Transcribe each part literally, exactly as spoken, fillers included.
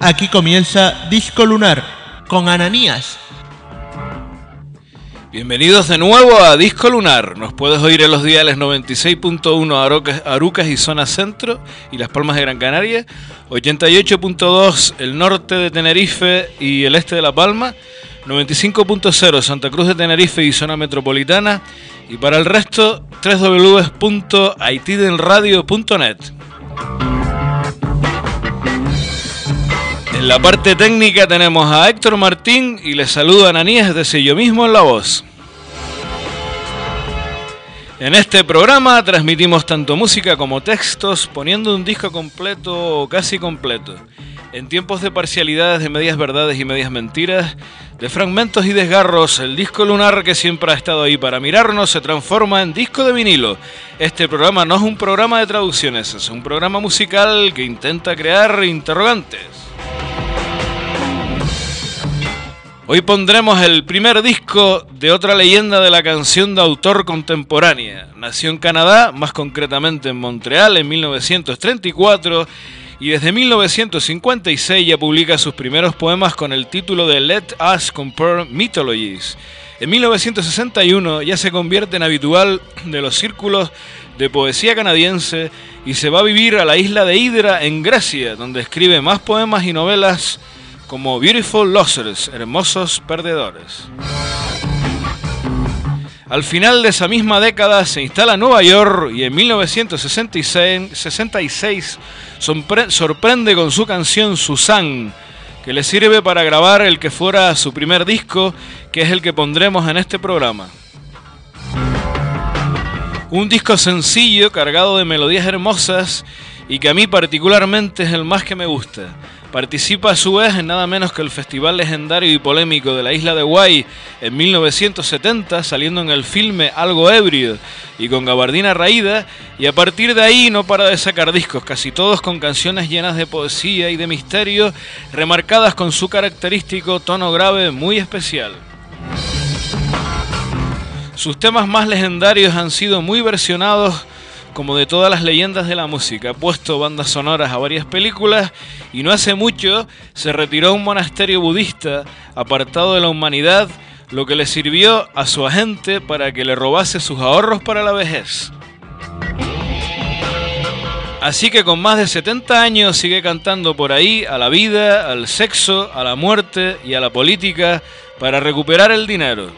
aquí comienza Disco Lunar con Ananías. Bienvenidos de nuevo a Disco Lunar. Nos puedes oír en los diales noventa y seis punto uno Arucas, Arucas y zona centro y Las Palmas de Gran Canaria, ochenta y ocho punto dos el norte de Tenerife y el este de La Palma, noventa y cinco punto cero Santa Cruz de Tenerife y zona metropolitana, y para el resto doble u doble u doble u punto haitidenradio punto net. En la parte técnica tenemos a Héctor Martín y les saludo a Ananías desde yo mismo en la voz. En este programa transmitimos tanto música como textos, poniendo un disco completo o casi completo. En tiempos de parcialidades, de medias verdades y medias mentiras, de fragmentos y desgarros, el disco lunar que siempre ha estado ahí para mirarnos se transforma en disco de vinilo. Este programa no es un programa de traducciones, es un programa musical que intenta crear interrogantes. Hoy pondremos el primer disco de otra leyenda de la canción de autor contemporánea. Nació en Canadá, más concretamente en Montreal, en mil novecientos treinta y cuatro, y desde mil novecientos cincuenta y seis ya publica sus primeros poemas con el título de Let Us Compare Mythologies. En mil novecientos sesenta y uno ya se convierte en habitual de los círculos de poesía canadiense y se va a vivir a la isla de Hydra en Grecia, donde escribe más poemas y novelas como Beautiful Losers, hermosos perdedores. Al final de esa misma década se instala en Nueva York y en mil novecientos sesenta y seis sorprende con su canción Suzanne, que le sirve para grabar el que fuera su primer disco, que es el que pondremos en este programa. Un disco sencillo, cargado de melodías hermosas y que a mí particularmente es el más que me gusta. Participa a su vez en nada menos que el festival legendario y polémico de la isla de Guay en mil novecientos setenta, saliendo en el filme Algo Ebrio y con gabardina raída, y a partir de ahí no para de sacar discos, casi todos con canciones llenas de poesía y de misterio, remarcadas con su característico tono grave muy especial. Sus temas más legendarios han sido muy versionados, como de todas las leyendas de la música. Ha puesto bandas sonoras a varias películas y no hace mucho se retiró a un monasterio budista apartado de la humanidad, lo que le sirvió a su agente para que le robase sus ahorros para la vejez. Así que con más de setenta años sigue cantando por ahí a la vida, al sexo, a la muerte y a la política para recuperar el dinero.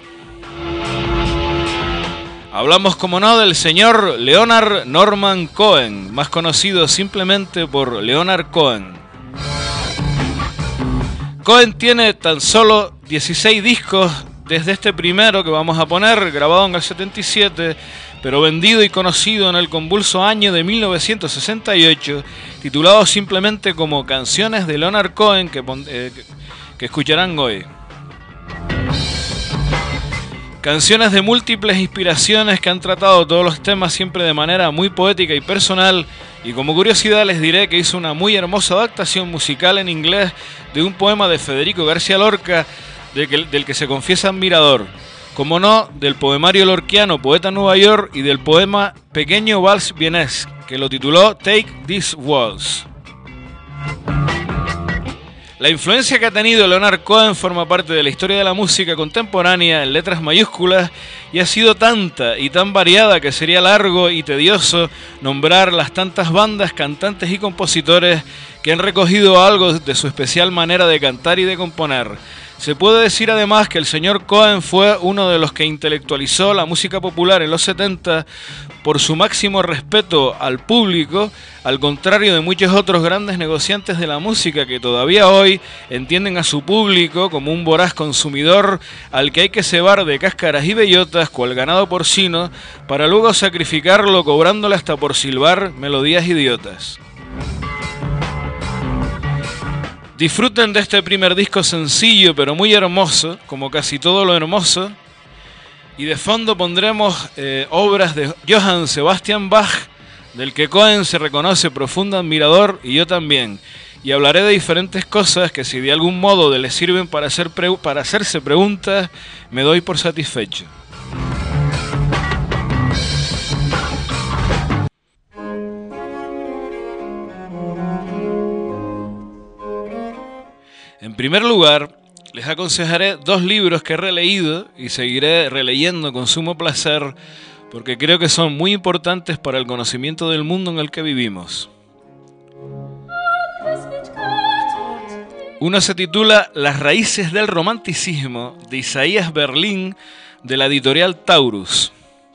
Hablamos, como no, del señor Leonard Norman Cohen, más conocido simplemente por Leonard Cohen. Cohen tiene tan solo dieciséis discos desde este primero que vamos a poner, grabado en el setenta y siete, pero vendido y conocido en el convulso año de mil novecientos sesenta y ocho, titulado simplemente como Canciones de Leonard Cohen, que, eh, que escucharán hoy. Canciones de múltiples inspiraciones que han tratado todos los temas siempre de manera muy poética y personal, y como curiosidad les diré que hizo una muy hermosa adaptación musical en inglés de un poema de Federico García Lorca de que, del que se confiesa admirador, como no, del poemario lorquiano Poeta en Nueva York y del poema Pequeño Vals Vienés, que lo tituló Take These Walls. La influencia que ha tenido Leonard Cohen forma parte de la historia de la música contemporánea en letras mayúsculas y ha sido tanta y tan variada que sería largo y tedioso nombrar las tantas bandas, cantantes y compositores que han recogido algo de su especial manera de cantar y de componer. Se puede decir además que el señor Cohen fue uno de los que intelectualizó la música popular en los setenta por su máximo respeto al público, al contrario de muchos otros grandes negociantes de la música que todavía hoy entienden a su público como un voraz consumidor al que hay que cebar de cáscaras y bellotas cual ganado porcino para luego sacrificarlo cobrándole hasta por silbar melodías idiotas. Disfruten de este primer disco sencillo pero muy hermoso, como casi todo lo hermoso, y de fondo pondremos eh, obras de Johann Sebastian Bach, del que Cohen se reconoce profundo admirador y yo también, y hablaré de diferentes cosas que si de algún modo les sirven para, hacer pre- para hacerse preguntas, me doy por satisfecho. primer lugar, les aconsejaré dos libros que he releído y seguiré releyendo con sumo placer porque creo que son muy importantes para el conocimiento del mundo en el que vivimos. Uno se titula Las raíces del romanticismo, de Isaías Berlin, de la editorial Taurus.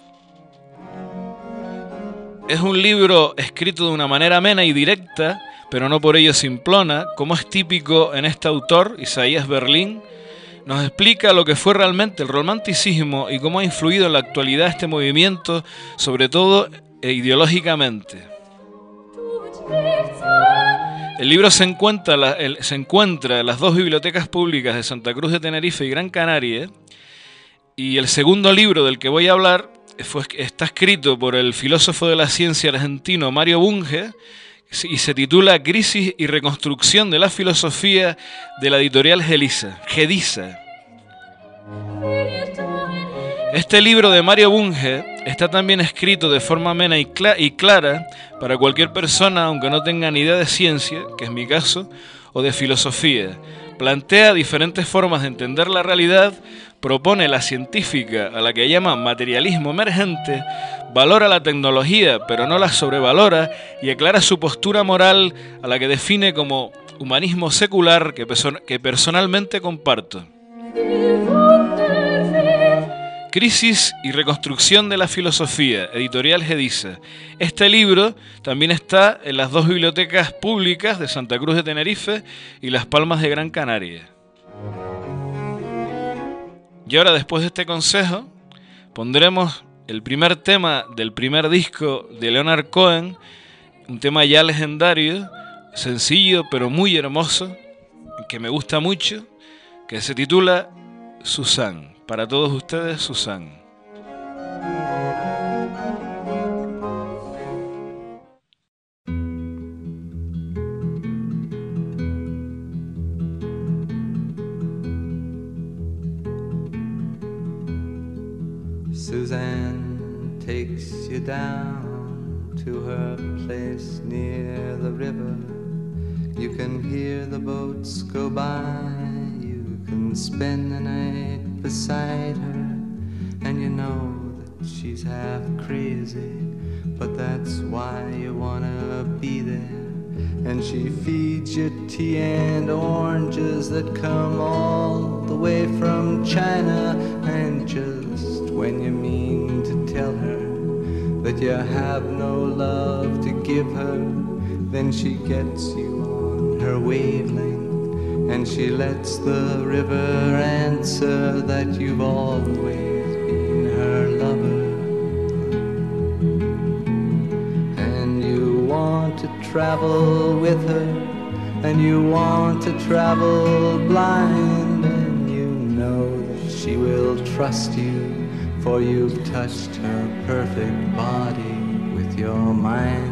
Es un libro escrito de una manera amena y directa, pero no por ello simplona, como es típico en este autor, Isaías Berlin. Nos explica lo que fue realmente el romanticismo y cómo ha influido en la actualidad este movimiento, sobre todo ideológicamente. El libro se encuentra, la, el, se encuentra en las dos bibliotecas públicas de Santa Cruz de Tenerife y Gran Canaria, y el segundo libro del que voy a hablar fue, está escrito por el filósofo de la ciencia argentino Mario Bunge y se titula Crisis y reconstrucción de la filosofía, de la editorial Gediza. Este libro de Mario Bunge está también escrito de forma amena y, cl- y clara para cualquier persona, aunque no tenga ni idea de ciencia, que es mi caso, o de filosofía. Plantea diferentes formas de entender la realidad, propone la científica, a la que llama materialismo emergente, valora la tecnología pero no la sobrevalora y aclara su postura moral, a la que define como humanismo secular, que, perso- que personalmente comparto. Crisis y reconstrucción de la filosofía, editorial Gediza. Este libro también está en las dos bibliotecas públicas de Santa Cruz de Tenerife y Las Palmas de Gran Canaria. Y ahora, después de este consejo, pondremos el primer tema del primer disco de Leonard Cohen, un tema ya legendario, sencillo pero muy hermoso, que me gusta mucho, que se titula Suzanne. Para todos ustedes, Suzanne. Suzanne takes you down to her place near the river. You can hear the boats go by. You can spend the night beside her, and you know that she's half crazy, but that's why you wanna be there. And she feeds you tea and oranges that come all the way from China. And just when you mean to tell her that you have no love to give her, then she gets you on her wavelength, and she lets the river answer that you've always been her lover. And you want to travel with her, and you want to travel blind, and you know that she will trust you, for you've touched her perfect body with your mind.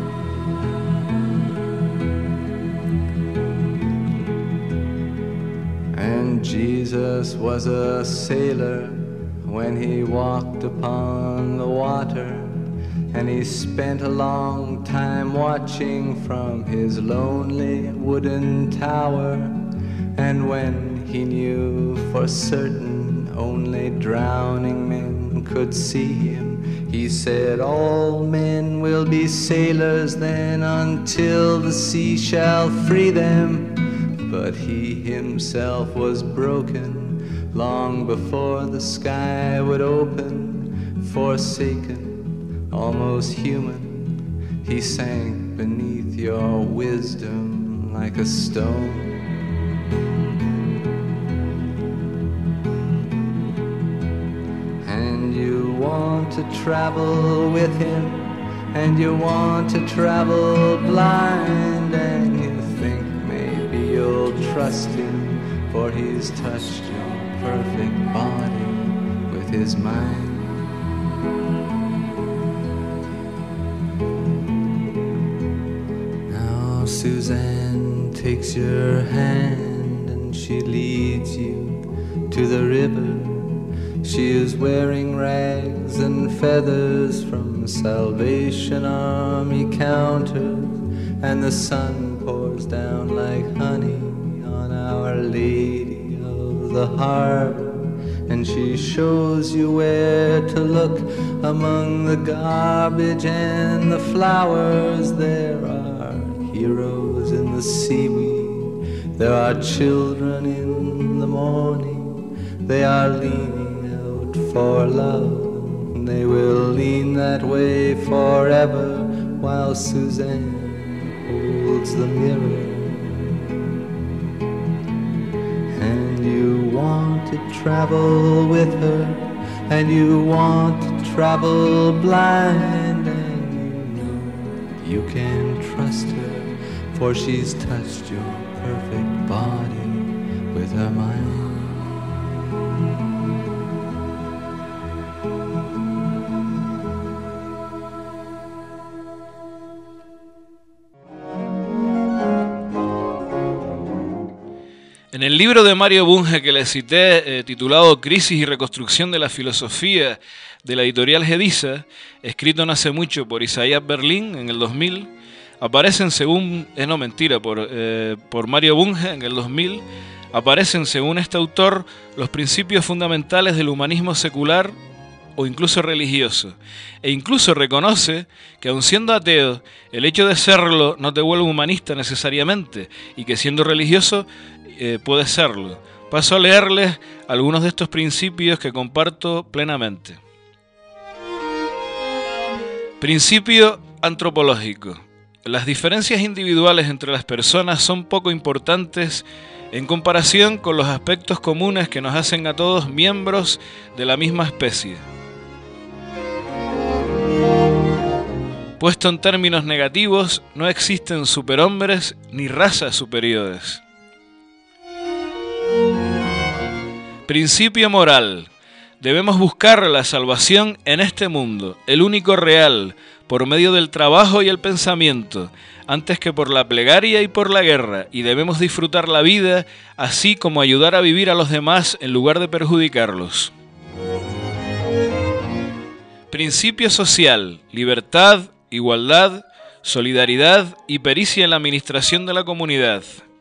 And Jesus was a sailor when he walked upon the water, and he spent a long time watching from his lonely wooden tower. And when he knew for certain only drowning men could see him, he said, all men will be sailors then until the sea shall free them. But he himself was broken long before the sky would open. Forsaken, almost human, he sank beneath your wisdom like a stone. And you want to travel with him, and you want to travel blind, and you think maybe you'll trust him, for he's touched your perfect body with his mind. Now Suzanne takes your hand and she leads you to the river. She is wearing rags and feathers from Salvation Army counters, and the sun pours down like honey on our Our Lady of the Harbor, and she shows you where to look among the garbage and the flowers. There are heroes in the seaweed, there are children in the morning. They are leaning out for love, they will lean that way forever while Suzanne holds the mirror. And you want to travel with her, and you want to travel blind, and you know you can trust her, for she's touched your perfect body with her mind. En el libro de Mario Bunge que le cité, eh, titulado Crisis y reconstrucción de la filosofía, de la editorial Gediza, escrito no hace mucho por Isaías Berlín en el dos mil, aparecen según, eh, no mentira, por, eh, por Mario Bunge en el dos mil, aparecen según este autor los principios fundamentales del humanismo secular o incluso religioso, e incluso reconoce que aun siendo ateo, el hecho de serlo no te vuelve humanista necesariamente, y que siendo religioso eh, puede serlo. Paso a leerles algunos de estos principios que comparto plenamente. Principio antropológico. Las diferencias individuales entre las personas son poco importantes en comparación con los aspectos comunes que nos hacen a todos miembros de la misma especie. Puesto en términos negativos, no existen superhombres ni razas superiores. Principio moral. Debemos buscar la salvación en este mundo, el único real, por medio del trabajo y el pensamiento, antes que por la plegaria y por la guerra, y debemos disfrutar la vida, así como ayudar a vivir a los demás en lugar de perjudicarlos. Principio social. Libertad, igualdad, solidaridad y pericia en la administración de la comunidad.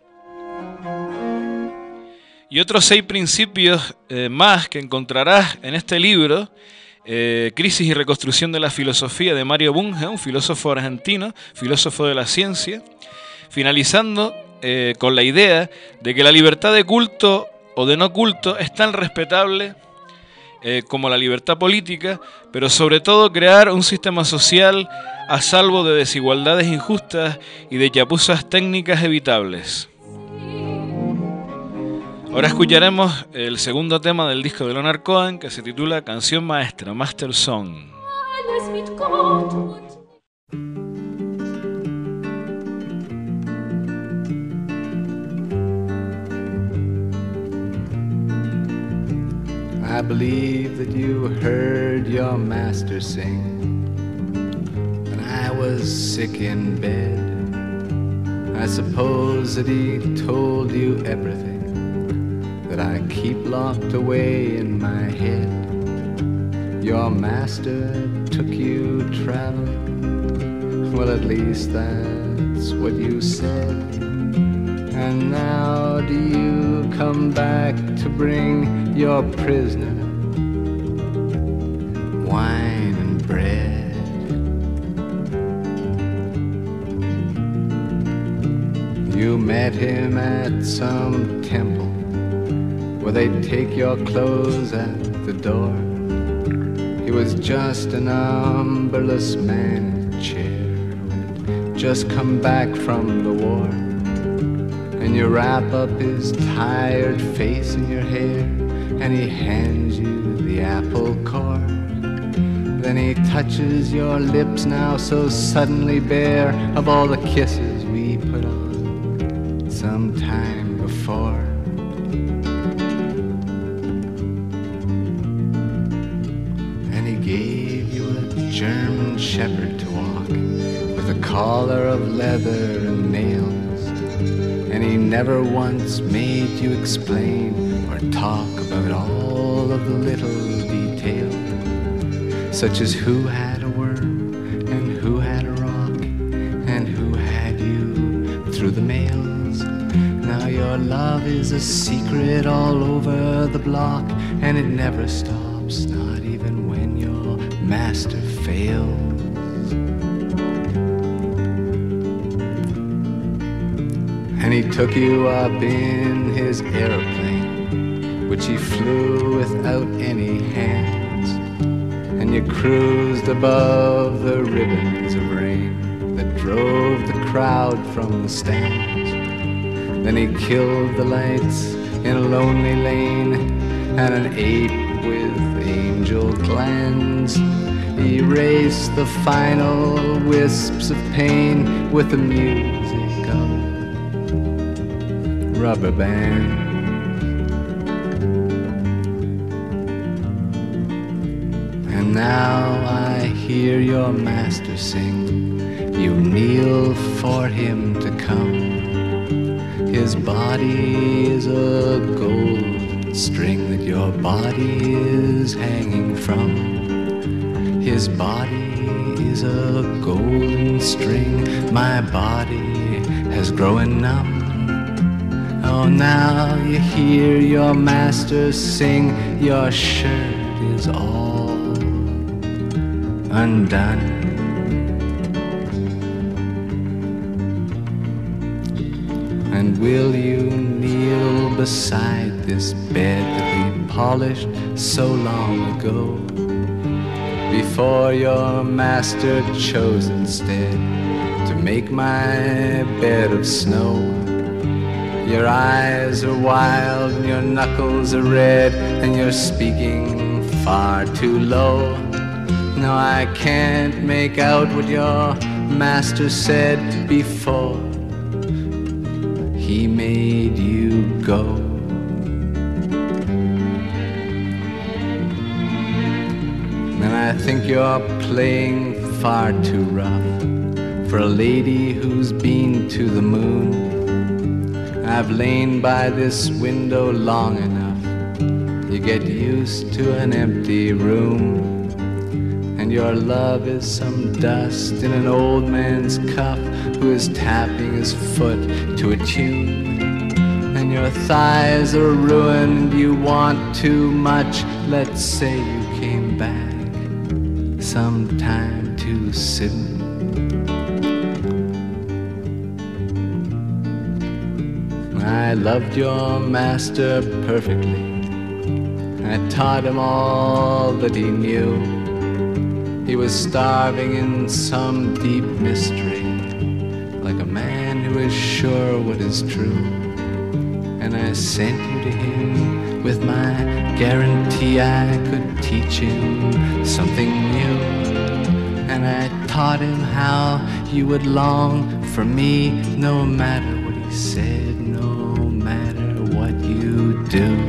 Y otros seis principios eh, más que encontrarás en este libro, eh, Crisis y reconstrucción de la filosofía, de Mario Bunge, un filósofo argentino, filósofo de la ciencia, finalizando eh, con la idea de que la libertad de culto o de no culto es tan respetable eh, como la libertad política, pero sobre todo crear un sistema social a salvo de desigualdades injustas y de chapuzas técnicas evitables. Ahora escucharemos el segundo tema del disco de Leonard Cohen, que se titula Canción Maestra, Master Song. I believe that you heard your master sing, and I was sick in bed. I suppose that he told you everything that I keep locked away in my head. Your master took you traveling, well at least that's what you said. And now do you come back to bring your prisoner wine and bread? You met him at some temple where they'd take your clothes at the door. He was just an umberless man in a chair who'd just come back from the war. And you wrap up his tired face in your hair, and he hands you the apple core. Then he touches your lips now so suddenly bare of all the kisses we put on some time before. German shepherd to walk, with a collar of leather and nails, and he never once made you explain or talk about all of the little details, such as who had a worm and who had a rock and who had you through the mails. Now your your love is a secret all over the block, and it never stops, not even when your master fails. And he took you up in his aeroplane, which he flew without any hands, and you cruised above the ribbons of rain that drove the crowd from the stands. Then he killed the lights in a lonely lane, and an ape with angel glands erased the final wisps of pain with the music of rubber band. And now I hear your master sing, you kneel for him to come. His body is a gold string that your body is hanging from. His body is a golden string, my body has grown numb. Oh, now you hear your master sing, your shirt is all undone. And will you kneel beside this bed that we polished so long ago, before your master chose instead to make my bed of snow? Your eyes are wild and your knuckles are red, and you're speaking far too low. No, I can't make out what your master said before he made you go. And I think you're playing far too rough for a lady who's been to the moon. I've lain by this window long enough. You get used to an empty room, and your love is some dust in an old man's cuff who is tapping his foot to a tune. And your thighs are ruined, you want too much. Let's say you came back sometime too soon. I loved your master perfectly. I taught him all that he knew. He was starving in some deep mystery, like a man who is sure what is true. And I sent you to him with my guarantee I could teach him something new. And I taught him how you would long for me, no matter what he said, no matter what you do.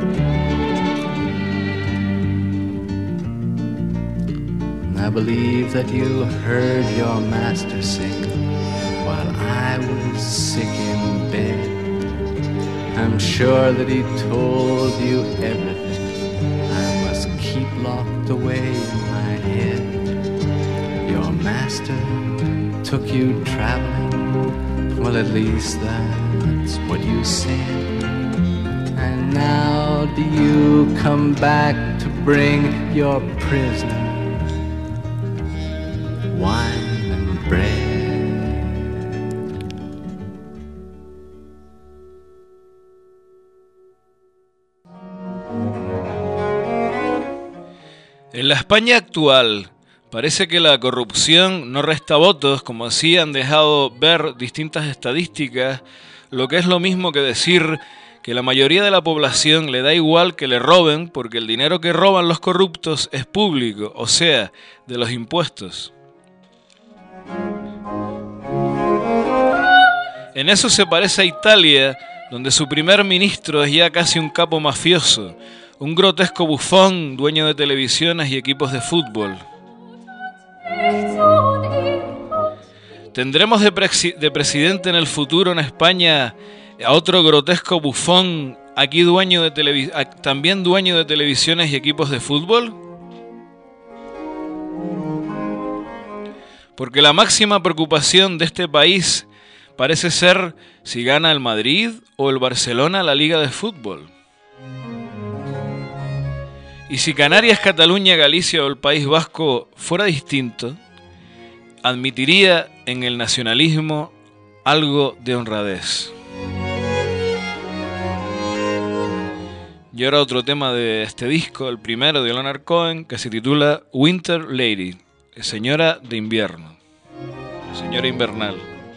I believe that you heard your master sing while I was sick in bed. I'm sure that he told you everything I must keep locked away in my head. Your master took you traveling, well, at least that's what you said. And now do you come back to bring your prisoner wine and bread? En la España actual, parece que la corrupción no resta votos, como así han dejado ver distintas estadísticas, lo que es lo mismo que decir que la mayoría de la población le da igual que le roben, porque el dinero que roban los corruptos es público, o sea, de los impuestos. En eso se parece a Italia, donde su primer ministro es ya casi un capo mafioso, un grotesco bufón, dueño de televisiones y equipos de fútbol. ¿Tendremos de, presi de presidente en el futuro en España a otro grotesco bufón, aquí dueño de televi también dueño de televisiones y equipos de fútbol? Porque la máxima preocupación de este país parece ser si gana el Madrid o el Barcelona la Liga de Fútbol. Y si Canarias, Cataluña, Galicia o el País Vasco fuera distinto, admitiría en el nacionalismo algo de honradez. Y ahora otro tema de este disco, el primero de Leonard Cohen, que se titula Winter Lady, señora de invierno, señora invernal.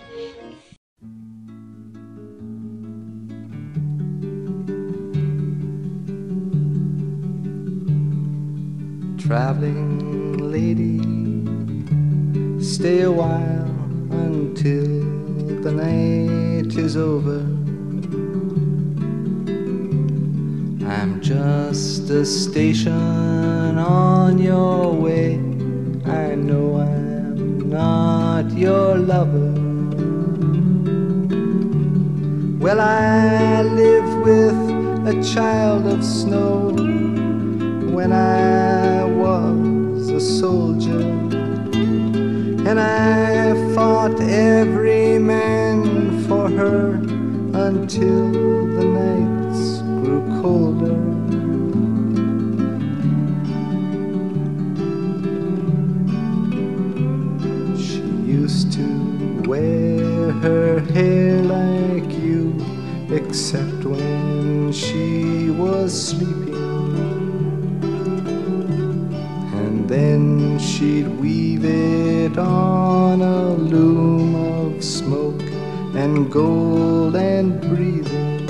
Traveling lady, stay a while until the night is over. I'm just a station on your way. I know I'm not your lover. Well, I live with a child of snow. When I was a soldier, and I fought every man for her until the nights grew colder. She used to wear her hair like you, except when she was sleeping. Then she'd weave it on a loom of smoke and gold and breathing.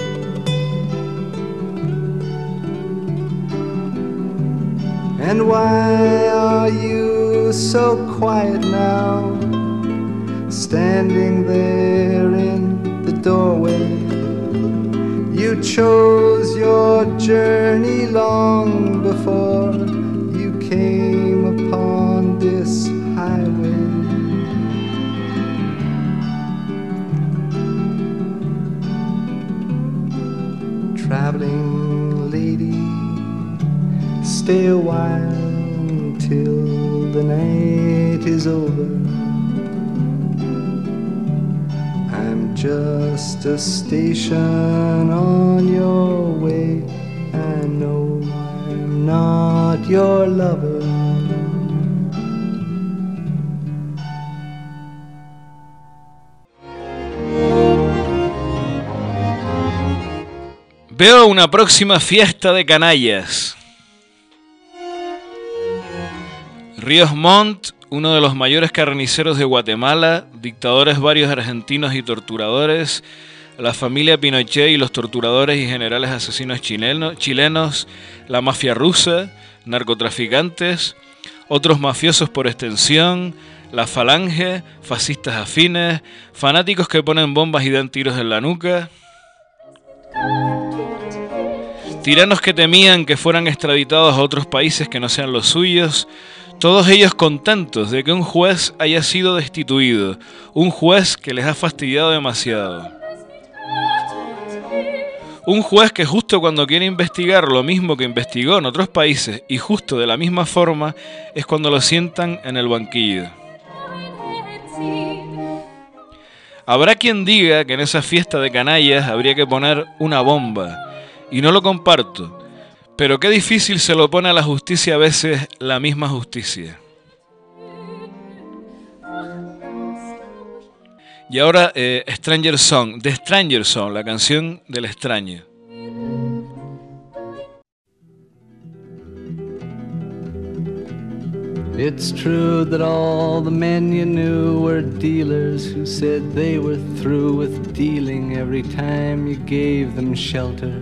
And why are you so quiet now, standing there in the doorway? You chose your journey long before you came upon this highway. Traveling lady, stay a while until the night is over. I'm just a station on your way. I know I'm not your lover. Veo una próxima fiesta de canallas. Ríos Montt, uno de los mayores carniceros de Guatemala, dictadores varios argentinos y torturadores, la familia Pinochet y los torturadores y generales asesinos chileno, chilenos, la mafia rusa, narcotraficantes, otros mafiosos por extensión, la falange, fascistas afines, fanáticos que ponen bombas y dan tiros en la nuca, tiranos que temían que fueran extraditados a otros países que no sean los suyos, todos ellos contentos de que un juez haya sido destituido, un juez que les ha fastidiado demasiado. Un juez que justo cuando quiere investigar lo mismo que investigó en otros países y justo de la misma forma es cuando lo sientan en el banquillo. Habrá quien diga que en esa fiesta de canallas habría que poner una bomba, y no lo comparto, pero qué difícil se lo pone a la justicia a veces la misma justicia. Y ahora eh, Stranger Song, The Stranger Song, la canción del extraño. It's true that all the men you knew were dealers who said they were through with dealing every time you gave them shelter.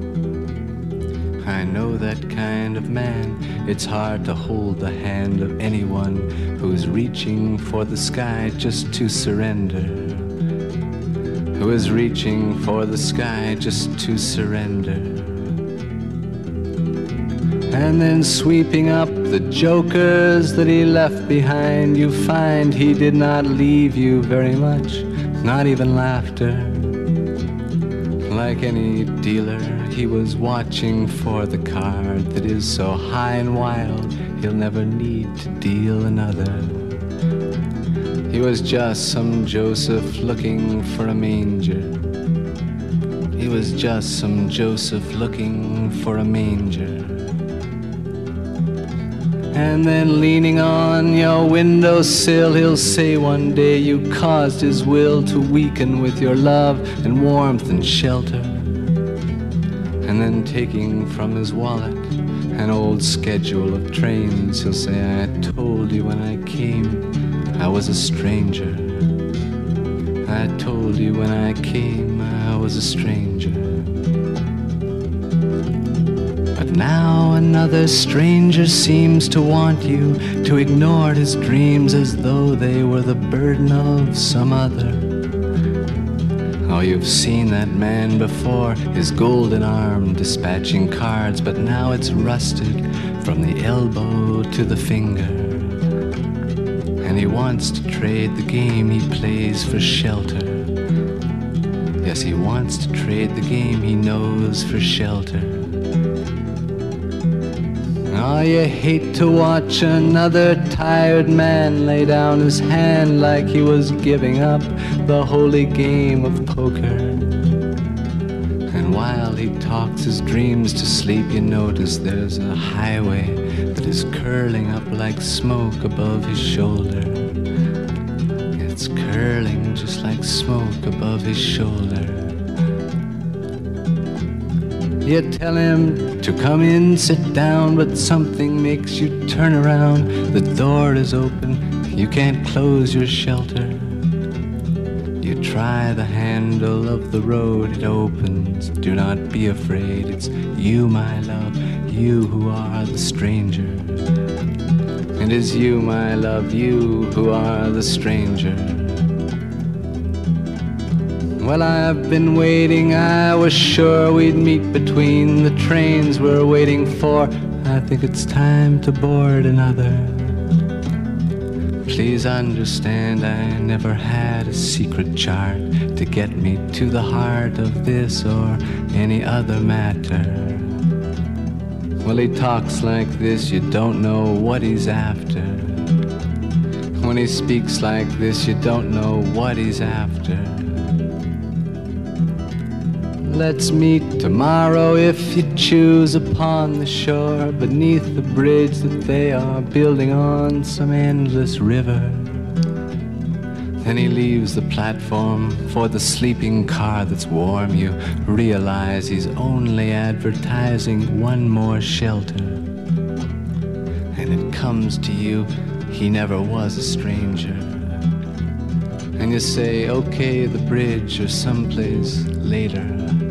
I know that kind of man. It's hard to hold the hand of anyone who's reaching for the sky just to surrender. Who is reaching for the sky just to surrender. And then sweeping up the jokers that he left behind, you find he did not leave you very much, not even laughter. Like any dealer, he was watching for the card that is so high and wild, he'll never need to deal another. He was just some Joseph looking for a manger. He was just some Joseph looking for a manger. And then leaning on your windowsill, he'll say one day you caused his will to weaken with your love and warmth and shelter. And then taking from his wallet an old schedule of trains, he'll say, I told you when I came I was a stranger. I told you when I came I was a stranger. But now another stranger seems to want you to ignore his dreams as though they were the burden of some other. Oh, you've seen that man before, his golden arm dispatching cards, but now it's rusted from the elbow to the finger. And he wants to trade the game he plays for shelter. Yes, he wants to trade the game he knows for shelter. Oh, you hate to watch another tired man lay down his hand like he was giving up the holy game of poker. And while he talks his dreams to sleep, you notice there's a highway that is curling up like smoke above his shoulder. It's curling just like smoke above his shoulder. You tell him to come in, sit down, but something makes you turn around. The door is open, you can't close your shelter. You try the handle of the road, it opens. Do not be afraid, it's you, my love, you who are the stranger. It is you, my love, you who are the stranger. Well, I've been waiting, I was sure we'd meet between the trains we're waiting for. I think it's time to board another. Please understand, I never had a secret chart to get me to the heart of this or any other matter. Well, he talks like this, you don't know what he's after. When he speaks like this, you don't know what he's after. Let's meet tomorrow if you choose upon the shore, beneath the bridge that they are building on some endless river. Then he leaves the platform for the sleeping car that's warm. You realize he's only advertising one more shelter. And it comes to you, he never was a stranger. And you say, okay, the bridge or someplace later.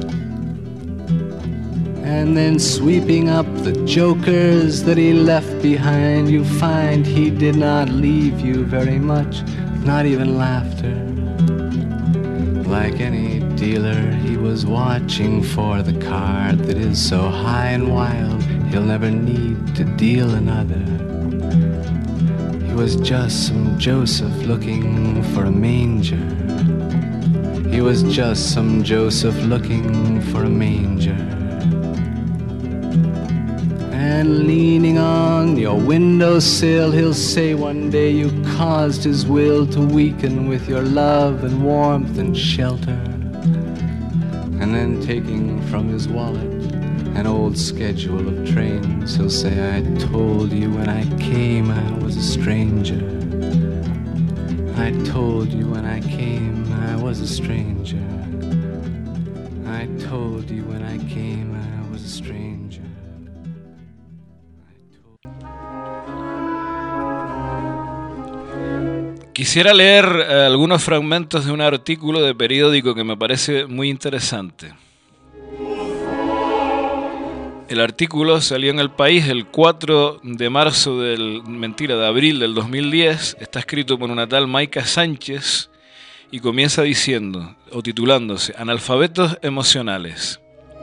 And then sweeping up the jokers that he left behind, you find he did not leave you very much, not even laughter. Like any dealer, he was watching for the card that is so high and wild, he'll never need to deal another. He was just some Joseph looking for a manger. He was just some Joseph looking for a manger. And leaning on your windowsill, he'll say one day you caused his will to weaken with your love and warmth and shelter. And then taking from his wallet an old schedule of trains, he'll say, I told you when I came I was a stranger. I told you when I came I was a stranger. I told you when I came I was a stranger. Quisiera leer eh, algunos fragmentos de un artículo de periódico que me parece muy interesante. El artículo salió en El País el cuatro de marzo del, mentira, de abril del dos mil diez. Está escrito por una tal Maika Sánchez y comienza diciendo, o titulándose, Analfabetos emocionales.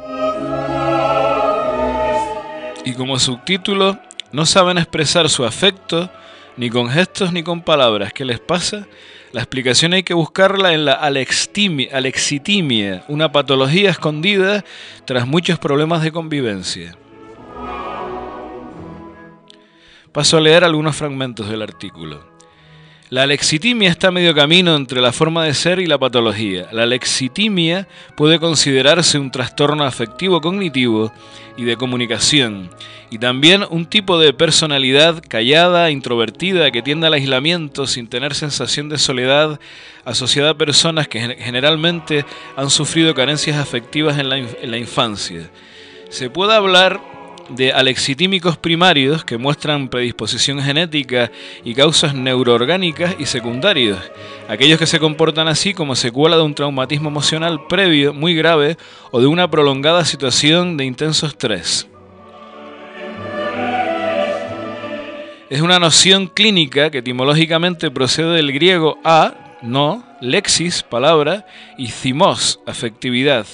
Y como subtítulo, no saben expresar su afecto ni con gestos ni con palabras. ¿Qué les pasa? La explicación hay que buscarla en la alexitimia, alexitimia, una patología escondida tras muchos problemas de convivencia. Paso a leer algunos fragmentos del artículo. La alexitimia está a medio camino entre la forma de ser y la patología. La alexitimia puede considerarse un trastorno afectivo cognitivo y de comunicación, y también un tipo de personalidad callada, introvertida, que tiende al aislamiento sin tener sensación de soledad, asociada a personas que generalmente han sufrido carencias afectivas en la, en la infancia. Se puede hablar de alexitímicos primarios que muestran predisposición genética y causas neuroorgánicas y secundarios, aquellos que se comportan así como secuela de un traumatismo emocional previo muy grave o de una prolongada situación de intenso estrés. Es una noción clínica que etimológicamente procede del griego a, no, lexis, palabra, y thymos, afectividad.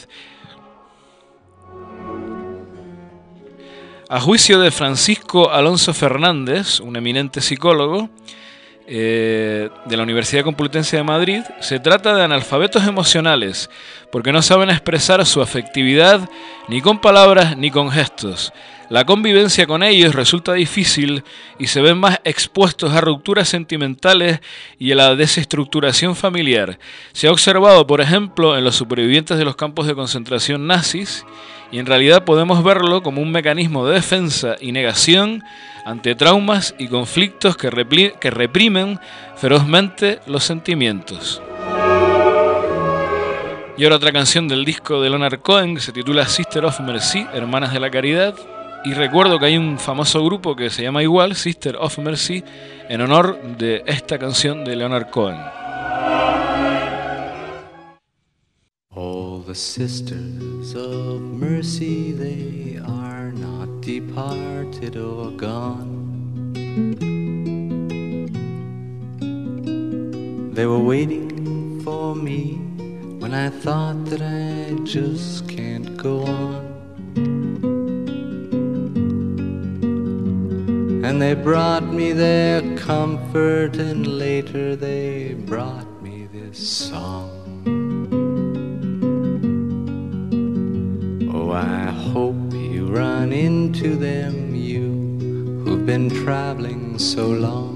A juicio de Francisco Alonso Fernández, un eminente psicólogo eh, de la Universidad Complutense de Madrid, se trata de analfabetos emocionales, porque no saben expresar su afectividad ni con palabras ni con gestos. La convivencia con ellos resulta difícil y se ven más expuestos a rupturas sentimentales y a la desestructuración familiar. Se ha observado, por ejemplo, en los supervivientes de los campos de concentración nazis, y en realidad podemos verlo como un mecanismo de defensa y negación ante traumas y conflictos que, repli- que reprimen ferozmente los sentimientos. Y ahora otra canción del disco de Leonard Cohen que se titula Sister of Mercy, Hermanas de la Caridad. Y recuerdo que hay un famoso grupo que se llama igual, Sister of Mercy, en honor de esta canción de Leonard Cohen. All the sisters of mercy, they are not departed or gone. They were waiting for me when I thought that I just can't go on. And they brought me their comfort, and later they brought me this song. Oh, I hope you run into them, you who've been traveling so long.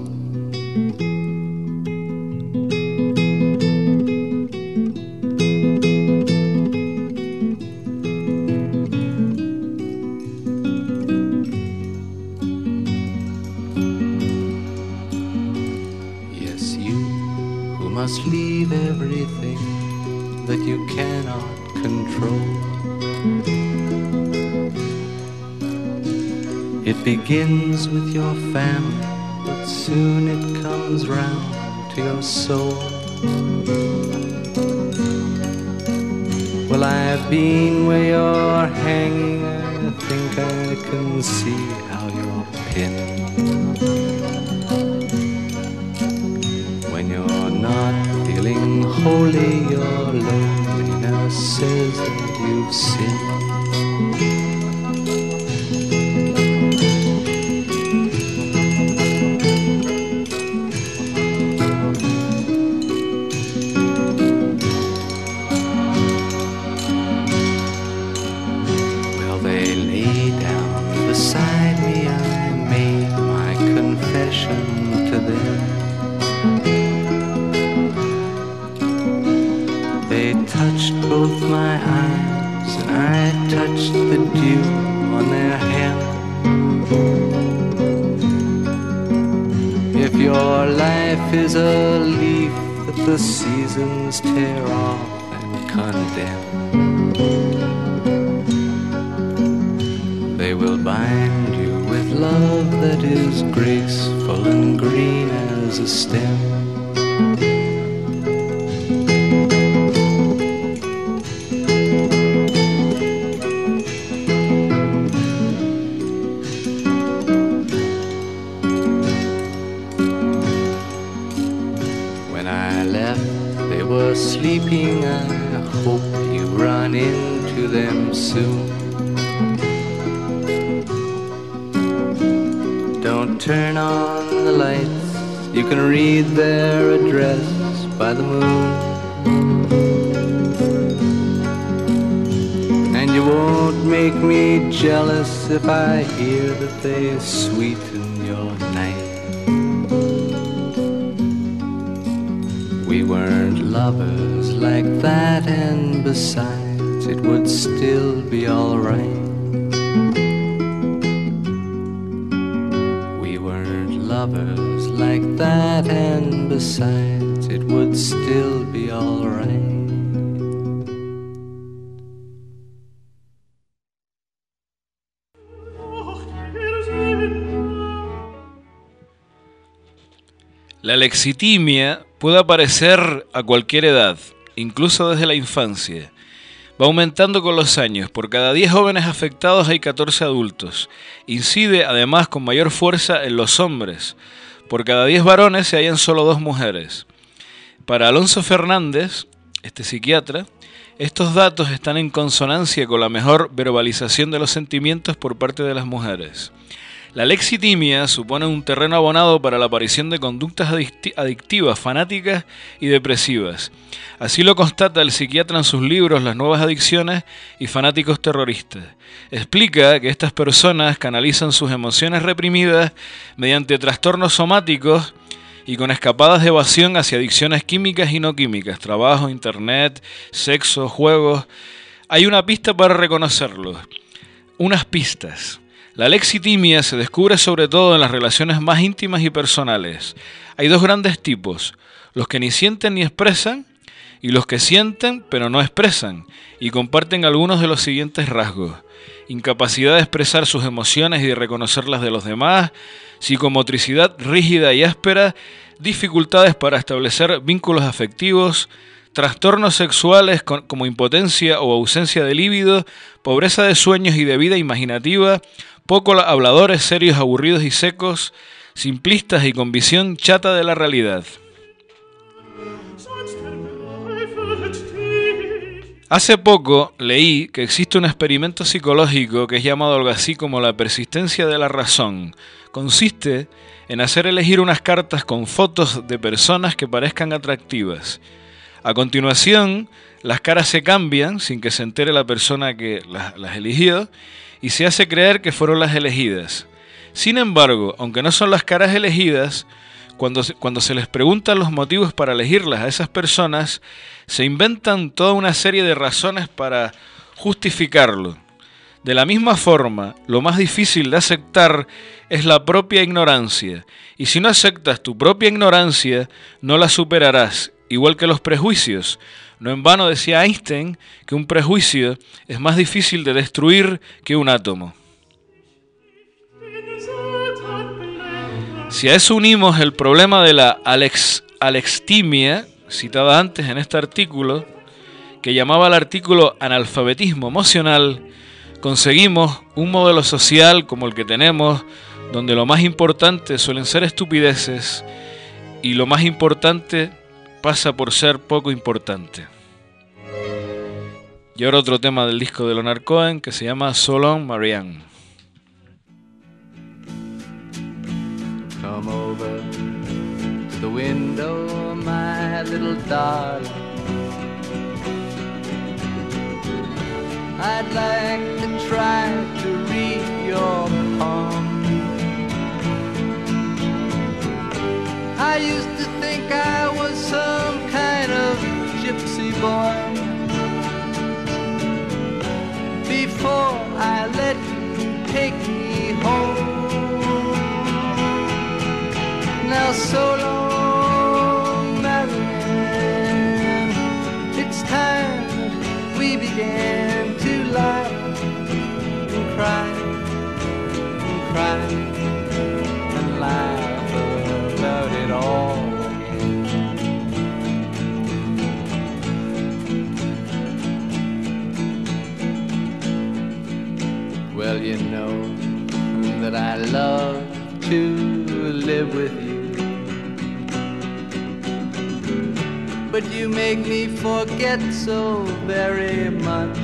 Yes, you who must leave everything that you cannot control. It begins with your family, but soon it comes round to your soul. Well, I've been where you're hanging, I think I can see how you're pinned. When you're not feeling holy, your loneliness says that you've sinned. Both my eyes, and I touched the dew on their hem. If your life is a leaf that the seasons tear off and condemn, they will bind you with love that is graceful and green as a stem. Sleeping, I hope you run into them soon. Don't turn on the lights, you can read their address by the moon. And you won't make me jealous if I hear that they sweeten your night. lovers like that, and besides, it would still be alright. We weren't lovers like that, and besides, it would still be alright. La lexitimia puede aparecer a cualquier edad, incluso desde la infancia. Va aumentando con los años. Por cada diez jóvenes afectados hay catorce adultos. Incide además con mayor fuerza en los hombres. Por cada diez varones se hallan solo dos mujeres. Para Alonso Fernández, este psiquiatra, estos datos están en consonancia con la mejor verbalización de los sentimientos por parte de las mujeres. La lexitimia supone un terreno abonado para la aparición de conductas adictivas, fanáticas y depresivas. Así lo constata el psiquiatra en sus libros Las nuevas adicciones y Fanáticos terroristas. Explica que estas personas canalizan sus emociones reprimidas mediante trastornos somáticos y con escapadas de evasión hacia adicciones químicas y no químicas, trabajo, internet, sexo, juegos. Hay una pista para reconocerlos. Unas pistas. La lexitimia se descubre sobre todo en las relaciones más íntimas y personales. Hay dos grandes tipos, los que ni sienten ni expresan y los que sienten pero no expresan y comparten algunos de los siguientes rasgos: incapacidad de expresar sus emociones y de reconocerlas de los demás, psicomotricidad rígida y áspera, dificultades para establecer vínculos afectivos, trastornos sexuales como impotencia o ausencia de líbido, pobreza de sueños y de vida imaginativa, poco habladores, serios, aburridos y secos, simplistas y con visión chata de la realidad. Hace poco leí que existe un experimento psicológico que es llamado algo así como la persistencia de la razón. Consiste en hacer elegir unas cartas con fotos de personas que parezcan atractivas. A continuación, las caras se cambian sin que se entere la persona que las, las eligió y se hace creer que fueron las elegidas. Sin embargo, aunque no son las caras elegidas, cuando, cuando se les preguntan los motivos para elegirlas a esas personas, se inventan toda una serie de razones para justificarlo. De la misma forma, lo más difícil de aceptar es la propia ignorancia, y si no aceptas tu propia ignorancia, no la superarás, igual que los prejuicios. No en vano decía Einstein que un prejuicio es más difícil de destruir que un átomo. Si a eso unimos el problema de la alex, alextimia, citada antes en este artículo, que llamaba al artículo analfabetismo emocional, conseguimos un modelo social como el que tenemos, donde lo más importante suelen ser estupideces y lo más importante pasa por ser poco importante. Y ahora otro tema del disco de Leonard Cohen que se llama So Long, Marianne. Come over to the window, my little darling. I'd like to try to read your palm. I used to think I was some kind of gypsy boy before I let you take me home. Now so long, Marianne, it's time that we began to lie and cry and cry and laugh about it all again. Well, you know that I love to live with you, but you make me forget so very much.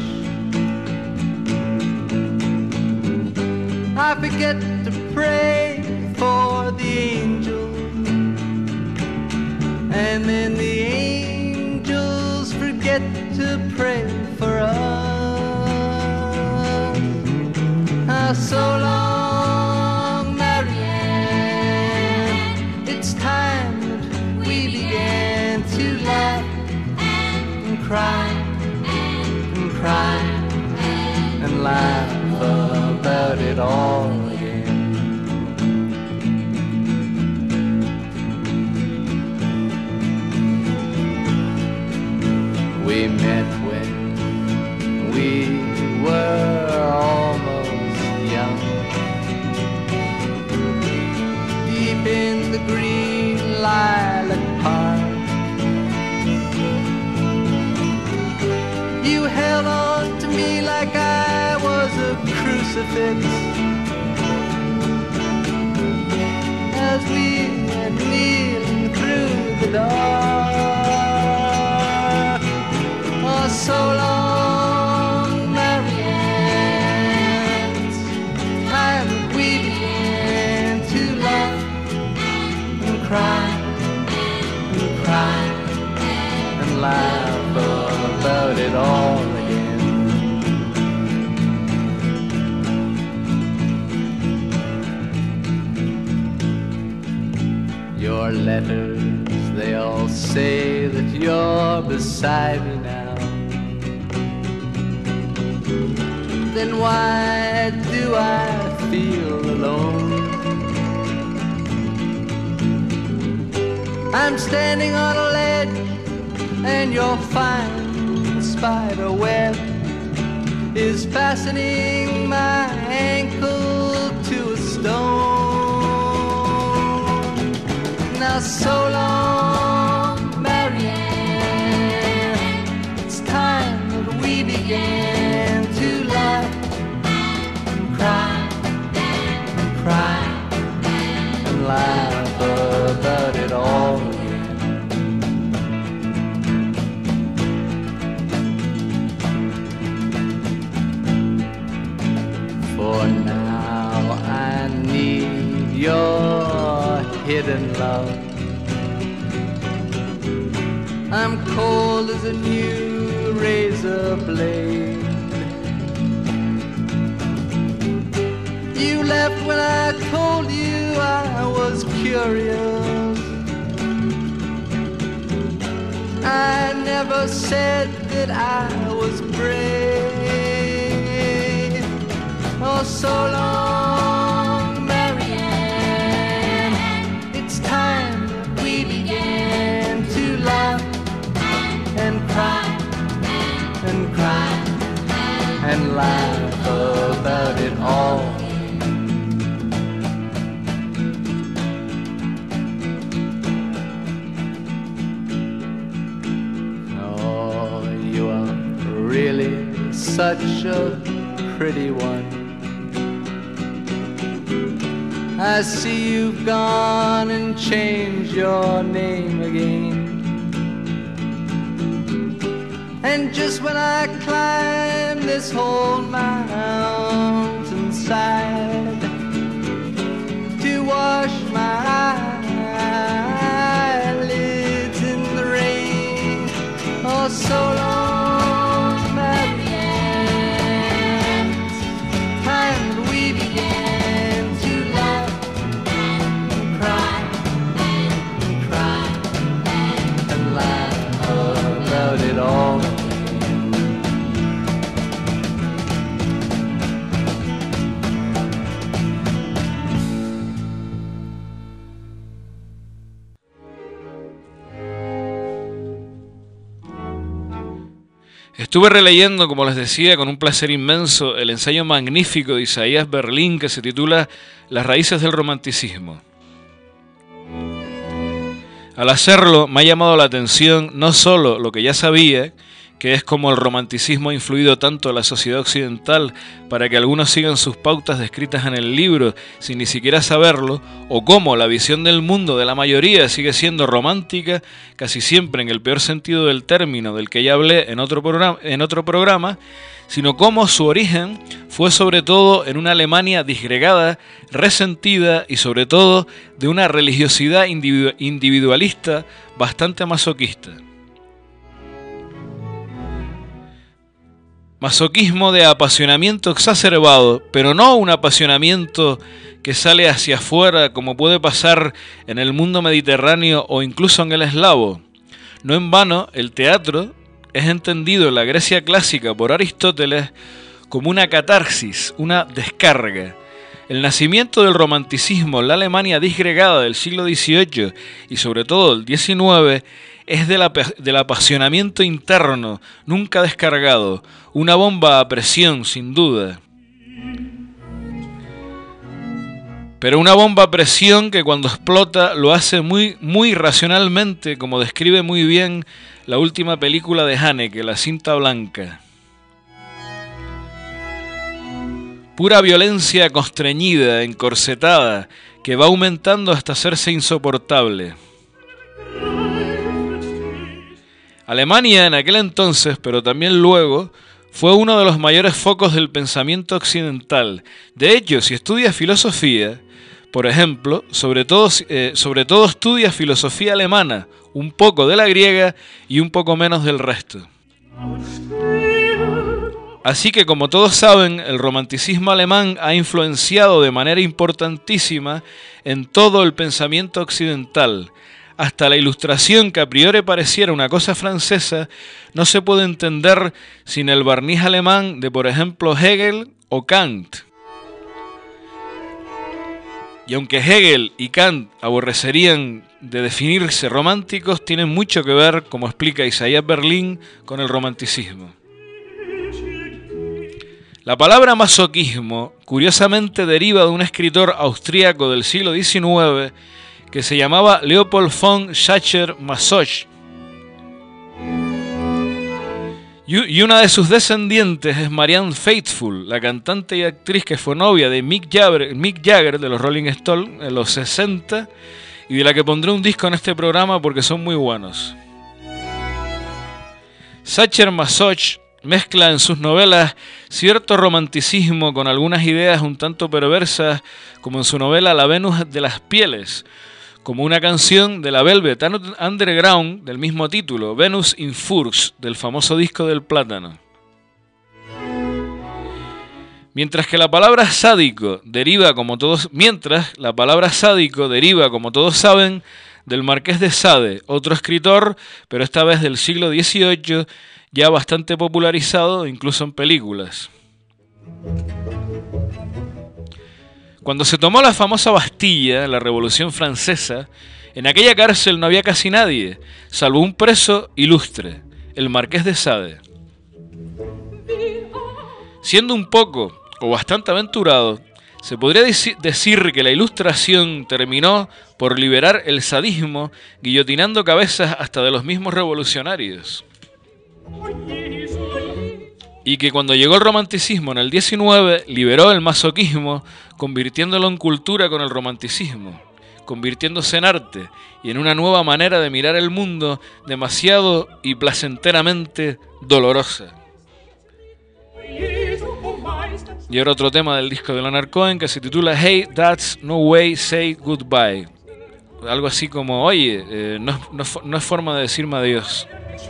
I forget to pray for the angels, and then the angels forget to pray for us. Ah, so long, Marianne, it's time that we began to laugh cry and cry and laugh about it all again. We met when we were almost young, deep in the green lilac park. You held on to me like I was a crucifix as we were kneeling through the dark. Oh, so long, Marianne, it's time that we began to laugh and cry and cry and laugh about it all again. Your letters, they all say that you're beside me now. Then why do I feel alone? I'm standing on a ledge and your fine spider web is fastening my ankle to a stone. Now so long, Marianne, it's time that we began to laugh and cry and cry and laugh about it all again. For now I need your hidden love. I'm cold as a new razor blade. You left when I told you I was curious. I never said that I was brave. Oh, so long, Marianne, it's time that we began to laugh and cry and cry and laugh about it all. Oh, you are really such a pretty one. I see you've gone and changed your name again. And just when I climb this whole mountainside to wash my eyelids in the rain, oh, so long, Marianne, it's time that we began to laugh and cry and cry and laugh about it all. Estuve releyendo, como les decía, con un placer inmenso el ensayo magnífico de Isaías Berlín que se titula Las raíces del romanticismo. Al hacerlo me ha llamado la atención no solo lo que ya sabía, que es como el romanticismo ha influido tanto en la sociedad occidental para que algunos sigan sus pautas descritas en el libro sin ni siquiera saberlo, o cómo la visión del mundo de la mayoría sigue siendo romántica, casi siempre en el peor sentido del término del que ya hablé en otro programa, en otro programa, sino cómo su origen fue sobre todo en una Alemania disgregada, resentida y sobre todo de una religiosidad individu- individualista bastante masoquista. Masoquismo de apasionamiento exacerbado, pero no un apasionamiento que sale hacia afuera como puede pasar en el mundo mediterráneo o incluso en el eslavo. No en vano, el teatro, es entendido en la Grecia clásica por Aristóteles como una catarsis, una descarga. El nacimiento del romanticismo en la Alemania disgregada del siglo dieciocho y sobre todo del diecinueve es del, ap- del apasionamiento interno, nunca descargado, una bomba a presión sin duda. Pero una bomba a presión que cuando explota lo hace muy, muy racionalmente, como describe muy bien la última película de Haneke, La cinta blanca. Pura violencia constreñida, encorsetada, que va aumentando hasta hacerse insoportable. Alemania en aquel entonces, pero también luego, fue uno de los mayores focos del pensamiento occidental. De hecho, si estudias filosofía, por ejemplo, sobre todo, eh, sobre todo estudia filosofía alemana, un poco de la griega y un poco menos del resto. Así que, como todos saben, el romanticismo alemán ha influenciado de manera importantísima en todo el pensamiento occidental. Hasta la Ilustración, que a priori pareciera una cosa francesa, no se puede entender sin el barniz alemán de, por ejemplo, Hegel o Kant. Y aunque Hegel y Kant aborrecerían de definirse románticos, tienen mucho que ver, como explica Isaiah Berlin, con el romanticismo. La palabra masoquismo, curiosamente, deriva de un escritor austríaco del siglo diecinueve que se llamaba Leopold von Sacher-Masoch. Y una de sus descendientes es Marianne Faithfull, la cantante y actriz que fue novia de Mick Jagger, Mick Jagger de los Rolling Stones en los sesenta, y de la que pondré un disco en este programa porque son muy buenos. Sacher-Masoch mezcla en sus novelas cierto romanticismo con algunas ideas un tanto perversas, como en su novela La Venus de las Pieles, como una canción de la Velvet Underground del mismo título, Venus in Furs, del famoso disco del Plátano. Mientras que la palabra sádico deriva, como todos, mientras la palabra sádico deriva, como todos saben, del Marqués de Sade, otro escritor, pero esta vez del siglo dieciocho, ya bastante popularizado incluso en películas. Cuando se tomó la famosa Bastilla en la Revolución Francesa, en aquella cárcel no había casi nadie, salvo un preso ilustre, el Marqués de Sade. Siendo un poco o bastante aventurado, se podría decir que la Ilustración terminó por liberar el sadismo, guillotinando cabezas hasta de los mismos revolucionarios. Y que cuando llegó el romanticismo en el diecinueve, liberó el masoquismo, convirtiéndolo en cultura con el romanticismo, convirtiéndose en arte y en una nueva manera de mirar el mundo demasiado y placenteramente dolorosa. Y ahora otro tema del disco de Leonard Cohen que se titula Hey, That's No Way, Say Goodbye. Algo así como, oye, eh, no, no, no es forma de decirme adiós.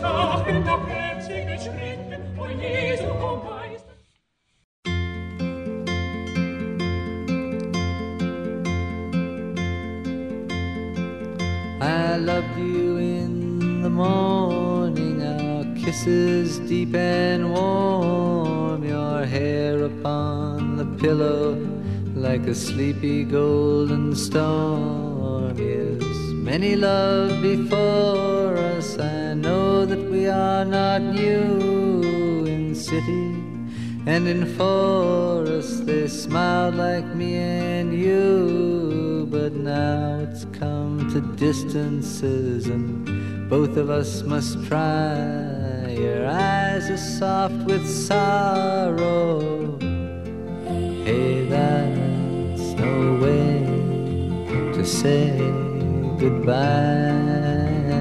I loved you in the morning, our kisses deep and warm, your hair upon the pillow like a sleepy golden storm. Yes, many love before us, I know that we are not new. In city and in forest they smiled like me and you, but now it's come to distances and both of us must try. Your eyes are soft with sorrow. Hey, that's no way to say goodbye.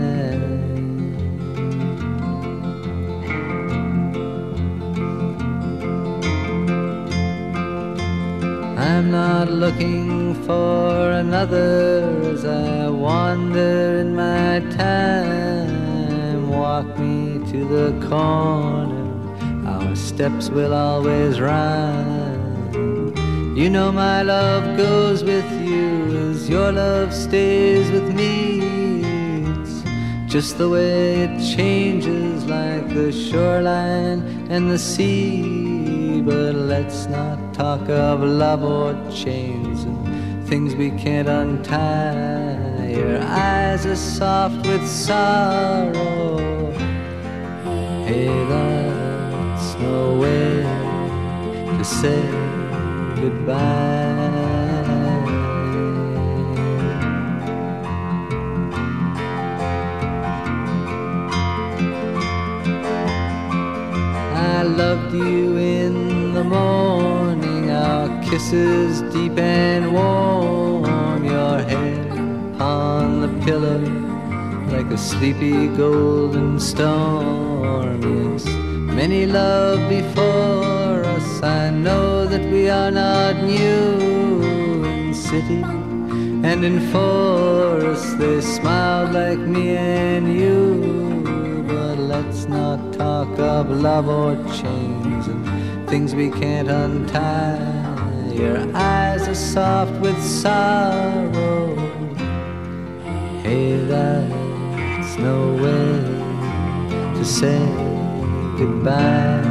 I'm not looking for another as I wander in my time. Walk me to the corner, our steps will always rhyme. You know my love goes with you as your love stays with me. It's just the way it changes like the shoreline and the sea. But let's not talk of love or chains and things we can't untie. Your eyes are soft with sorrow. Hey, that's no way to say goodbye. I loved you in the morning, our kisses deep and warm, your head on the pillow like a sleepy golden storm. Yes, many love before us, I know that we are not new. In city and in forest they smiled like me and you. But let's not talk of love or chains and things we can't untie. Your eyes are soft with sorrow. Hey, that's no way to say goodbye.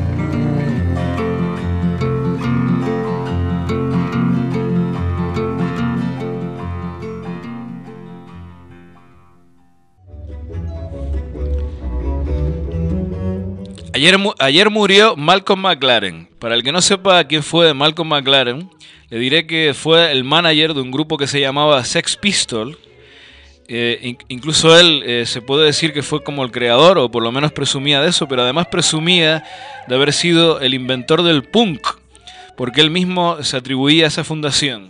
Ayer, ayer murió Malcolm McLaren. Para el que no sepa quién fue Malcolm McLaren, le diré que fue el manager de un grupo que se llamaba Sex Pistols. Eh, in, incluso él eh, se puede decir que fue como el creador, o por lo menos presumía de eso, pero además presumía de haber sido el inventor del punk, porque él mismo se atribuía a esa fundación.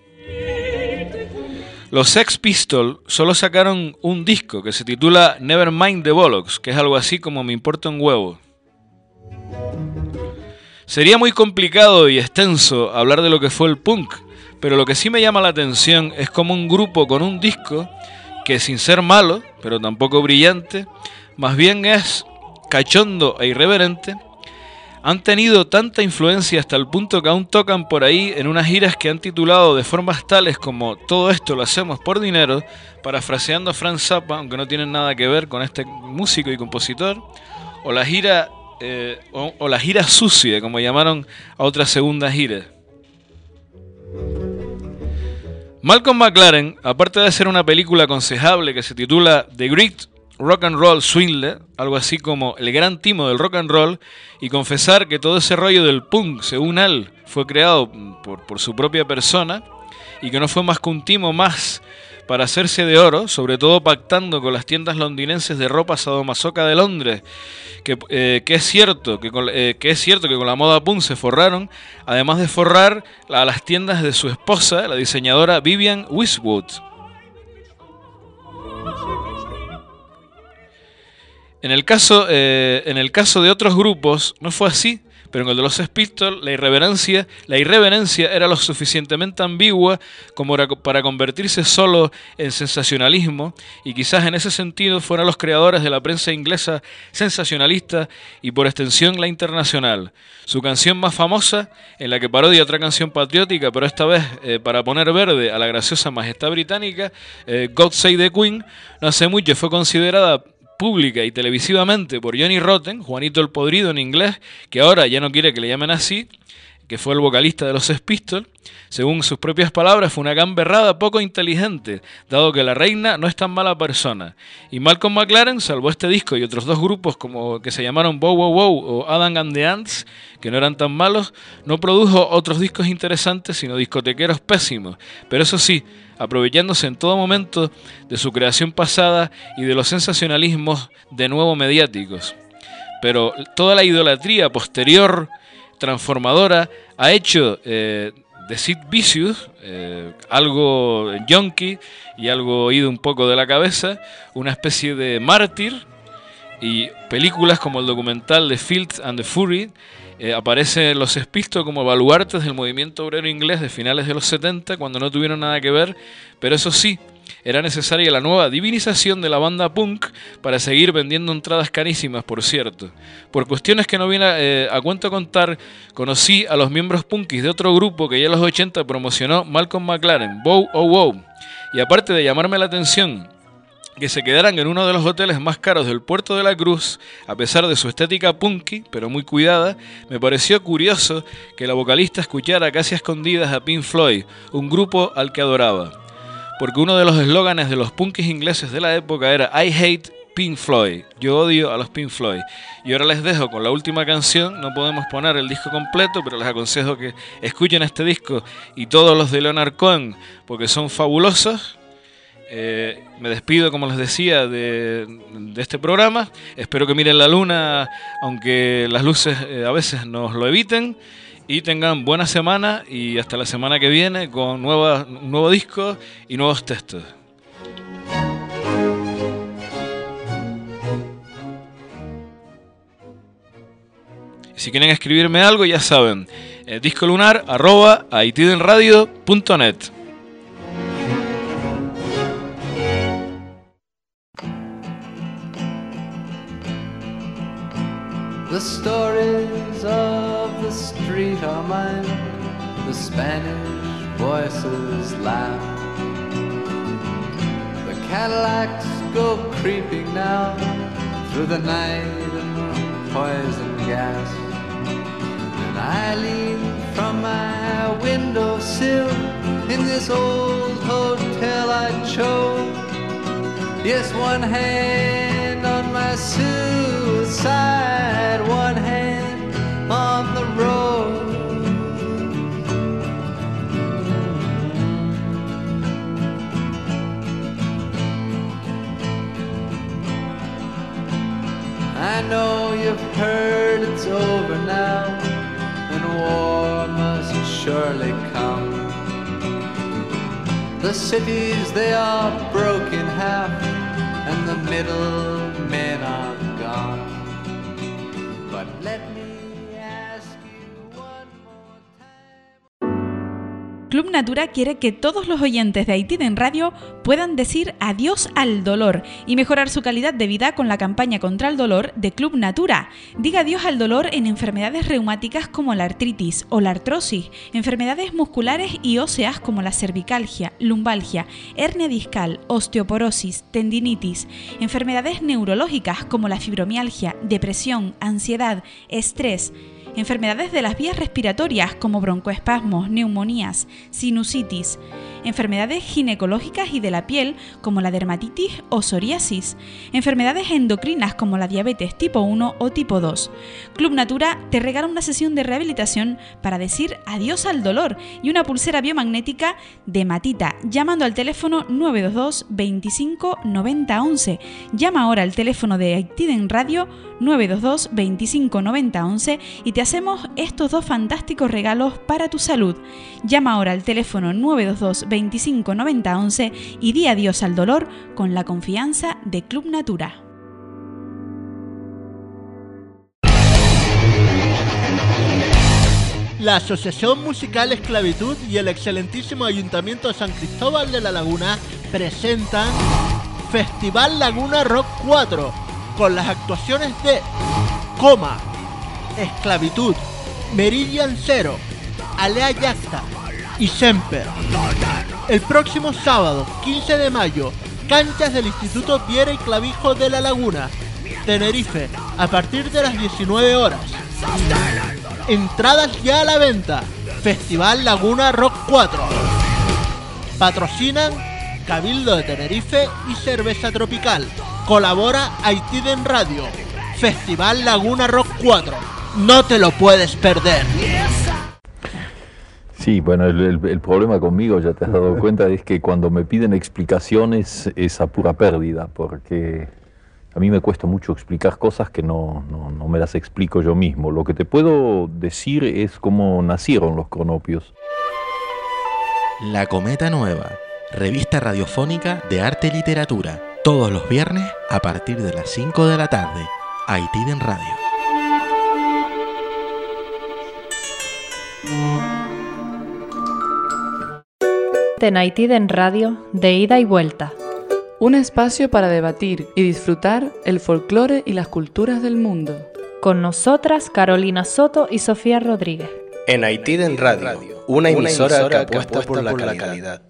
Los Sex Pistols solo sacaron un disco que se titula Nevermind the Bollocks, que es algo así como Me importa un huevo. Sería muy complicado y extenso hablar de lo que fue el punk, pero lo que sí me llama la atención es como un grupo con un disco que, sin ser malo, pero tampoco brillante, más bien es cachondo e irreverente, han tenido tanta influencia hasta el punto que aún tocan por ahí en unas giras que han titulado de formas tales como Todo esto lo hacemos por dinero, parafraseando a Frank Zappa, aunque no tienen nada que ver con este músico y compositor, o la gira eh, o, o la gira sucia, como llamaron a otra segunda gira. Malcolm McLaren, aparte de hacer una película aconsejable que se titula The Great Rock and Roll Swindler, algo así como El gran timo del rock and roll, y confesar que todo ese rollo del punk, según él, fue creado por, por su propia persona y que no fue más que un timo más para hacerse de oro, sobre todo pactando con las tiendas londinenses de ropa sadomasoca de Londres, que, eh, que, es cierto, que, con, eh, que es cierto que con la moda punk se forraron, además de forrar a las tiendas de su esposa, la diseñadora Vivienne Westwood. En el caso, eh, en el caso de otros grupos no fue así, pero en el de los Sex Pistols la irreverencia, la irreverencia era lo suficientemente ambigua como para convertirse solo en sensacionalismo, y quizás en ese sentido fueron los creadores de la prensa inglesa sensacionalista y por extensión la internacional. Su canción más famosa, en la que parodia otra canción patriótica, pero esta vez eh, para poner verde a la graciosa majestad británica, eh, God Save the Queen, no hace mucho fue considerada pública y televisivamente por Johnny Rotten, Juanito el Podrido en inglés, que ahora ya no quiere que le llamen así, que fue el vocalista de los Sex Pistols. Según sus propias palabras, fue una gamberrada poco inteligente, dado que la reina no es tan mala persona. Y Malcolm McLaren, salvo este disco y otros dos grupos como que se llamaron Bow Wow Wow o Adam and the Ants, que no eran tan malos, no produjo otros discos interesantes, sino discotequeros pésimos. Pero eso sí, aprovechándose en todo momento de su creación pasada y de los sensacionalismos de nuevo mediáticos. Pero toda la idolatría posterior, transformadora, ha hecho eh, de Sid Vicious, eh, algo junkie y algo ido un poco de la cabeza, una especie de mártir, y películas como el documental The Filth and the Fury eh, aparecen los Sex Pistols como baluartes del movimiento obrero inglés de finales de los setenta, cuando no tuvieron nada que ver, pero eso sí, era necesaria la nueva divinización de la banda punk para seguir vendiendo entradas carísimas, por cierto. Por cuestiones que no viene eh, a cuento contar, conocí a los miembros punkis de otro grupo que ya en los ochenta promocionó Malcolm McLaren, Bow Oh Wow, y aparte de llamarme la atención que se quedaran en uno de los hoteles más caros del Puerto de la Cruz, a pesar de su estética punky, pero muy cuidada, me pareció curioso que la vocalista escuchara casi a escondidas a Pink Floyd, un grupo al que adoraba. Porque uno de los eslóganes de los punkis ingleses de la época era I hate Pink Floyd, yo odio a los Pink Floyd. Y ahora les dejo con la última canción, no podemos poner el disco completo, pero les aconsejo que escuchen este disco y todos los de Leonard Cohen, porque son fabulosos. Eh, me despido, como les decía, de, de este programa. Espero que miren la luna, aunque las luces eh, a veces nos lo eviten. Y tengan buena semana y hasta la semana que viene con nueva, un nuevo disco y nuevos textos. Si quieren escribirme algo, ya saben, eh, discolunar arroba aitidenradio punto net. The stories of the street are mine, the Spanish voices laugh. The Cadillacs go creeping now through the night and the poison gas. And I lean from my windowsill in this old hotel I chose. Yes, one hand on my suicide, one hand on the road. I know you've heard it's over now, and war must surely come. The cities, they are broken half, and the middle men are gone. But let me ask you one more time. Club Natura quiere que todos los oyentes de Aitiden Radio puedan decir adiós al dolor y mejorar su calidad de vida con la campaña contra el dolor de Club Natura. Diga adiós al dolor en enfermedades reumáticas como la artritis o la artrosis, enfermedades musculares y óseas como la cervicalgia, lumbalgia, hernia discal, osteoporosis, tendinitis, enfermedades neurológicas como la fibromialgia, depresión, ansiedad, estrés, enfermedades de las vías respiratorias como broncoespasmos, neumonías, sinusitis, enfermedades ginecológicas y de la piel como la dermatitis o psoriasis, enfermedades endocrinas como la diabetes tipo uno o tipo dos. Club Natura te regala una sesión de rehabilitación para decir adiós al dolor y una pulsera biomagnética de Matita, llamando al teléfono nueve dos dos, veinticinco, noventa, once. Llama ahora al teléfono de Aitiden Radio nueve dos dos, veinticinco, noventa, once y te hacemos estos dos fantásticos regalos para tu salud. Llama ahora al teléfono nueve dos dos, veinticinco, noventa, once y di adiós al dolor con la confianza de Club Natura. La Asociación Musical Esclavitud y el excelentísimo Ayuntamiento de San Cristóbal de la Laguna presentan Festival Laguna Rock cuatro con las actuaciones de Coma, Esclavitud, Meridian Zero, Alea Yacta y Semper. El próximo sábado, quince de mayo, canchas del Instituto Viera y Clavijo de la Laguna, Tenerife, a partir de las diecinueve horas. Entradas ya a la venta. Festival Laguna Rock cuatro. Patrocinan Cabildo de Tenerife y Cerveza Tropical. Colabora Aitiden Radio. Festival Laguna Rock cuatro. No te lo puedes perder. Sí, bueno, el, el, el problema conmigo, ya te has dado cuenta, es que cuando me piden explicaciones es a pura pérdida, porque a mí me cuesta mucho explicar cosas que no, no, no me las explico yo mismo. Lo que te puedo decir es cómo nacieron los cronopios. La Cometa Nueva, revista radiofónica de arte y literatura, todos los viernes a partir de las cinco de la tarde, Aitiden Radio. En Aitiden Radio, de ida y vuelta. Un espacio para debatir y disfrutar el folclore y las culturas del mundo. Con nosotras, Carolina Soto y Sofía Rodríguez. En Aitiden Radio, una emisora, una emisora que apuesta, que apuesta por, la por la calidad. calidad.